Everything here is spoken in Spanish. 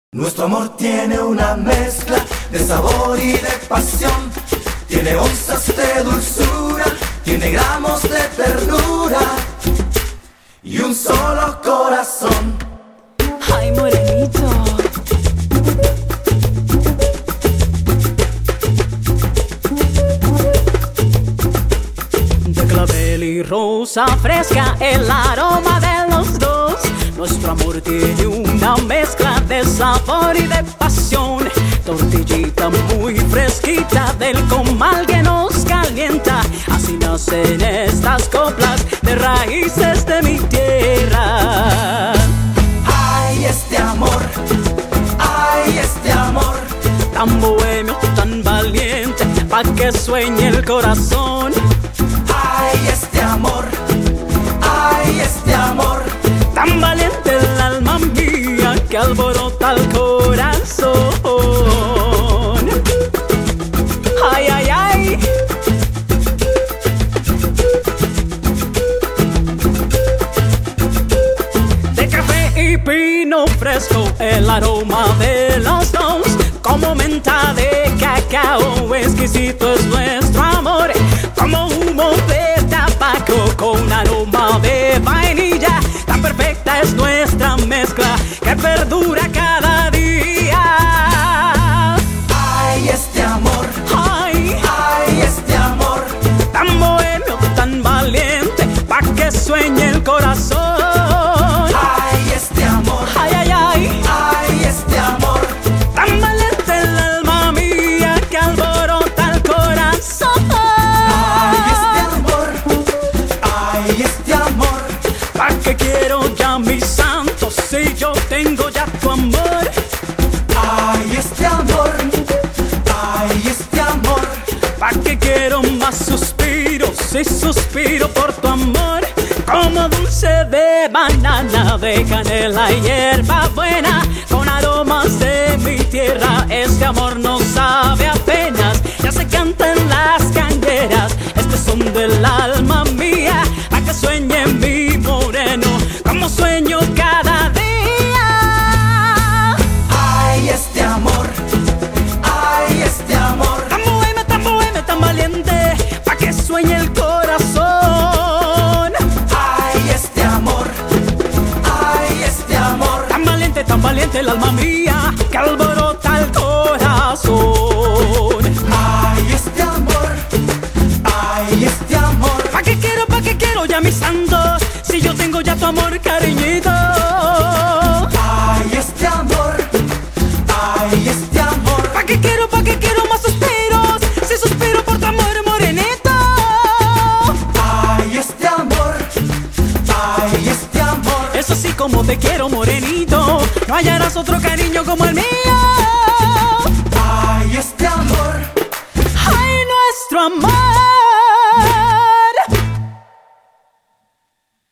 Nuestro amor tiene una mezcla de sabor y de pasión. Tiene onzas de dulzura, tiene gramos de ternura y un solo corazón. Ay, morenito. De clavel y rosa fresca, el aroma de los dos. Nuestro amor tiene una mezcla de sabor y de pasión. Tortillita muy fresquita del comal que nos calienta. Así nacen estas coplas de raíces de mi tierra. Ay, este amor, ay, este amor, tan bohemio, tan valiente, pa' que sueñe el corazón. ay, este amor, Tan valiente el alma mía que alborota el corazón. Ay, ay, ay. De café y pino fresco, el aroma de los dos. Como menta de cacao, exquisito es nuestro amor. Como humo de tabaco con aroma de vainilla, tan perfecta es nuestra mezcla que perdura cada día. ay, este amor, Ay, ay, este amor, tan bohemio, tan valiente, pa' que sueñe el corazón. ay, este amor, Ay, ay, ay, ay, este amor, tan valiente el alma mía que alborota el corazón. ay, este amor, ¿Pa' qué quiero ya mis santos si yo tengo ya tu amor? ay, este amor, ay, este amor, ¿Pa' qué quiero más suspiros si suspiro por tu amor? Como dulce de banana, de canela y hierba buena, con aromas de mi tierra, este amor no sabe apenas. Ya se cantan las canderas, este son del alma mía, a que sueñe mi moreno, como sueño cada día. ay, este amor, ay, este amor, Tan bohemio, tan valiente, pa' que sueñe el corazón. ay, este amor, ay, este amor, Tan valiente el alma mía que alborota el corazón. ay, este amor, ay, este amor, ¿Pa' qué quiero ya mis santos si yo tengo ya tu amor, cariñito? ay, este amor, ay, este amor, ¿Pa' qué quiero más suspiros si suspiro por tu amor, morenito? ay, este amor, ay, este amor, Es así como te quiero, morenito, no hallarás otro cariño como el mío. ay, este amor.